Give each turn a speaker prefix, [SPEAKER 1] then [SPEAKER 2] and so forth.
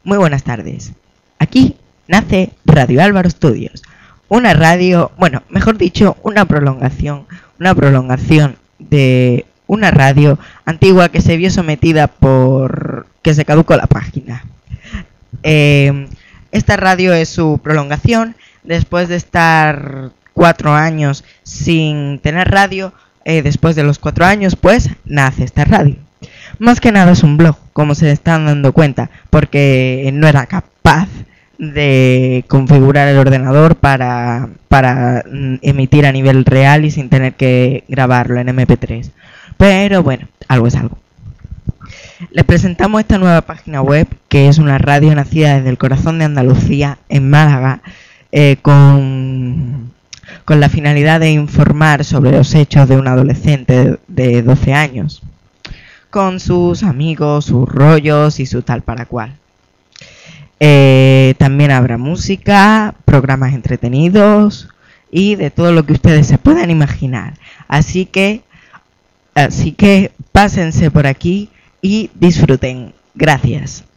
[SPEAKER 1] Muy buenas tardes. Aquí nace Radio Álvaro Studios, una radio, bueno, mejor dicho, una prolongación de una radio antigua que se vio sometida por que se caducó la página. Esta radio es su prolongación después de estar 4 años sin tener radio. Después de los 4 años, pues, nace esta radio. Más que nada es un blog, como se están dando cuenta, porque no era capaz de configurar el ordenador para emitir a nivel real y sin tener que grabarlo en MP3. Pero bueno, algo es algo. Les presentamos esta nueva página web, que es una radio nacida desde el corazón de Andalucía, en Málaga, con la finalidad de informar sobre los hechos de un adolescente de 12 años, con sus amigos, sus rollos y su tal para cual. También habrá música, programas entretenidos y de todo lo que ustedes se puedan imaginar. Así que pásense por aquí y disfruten. Gracias.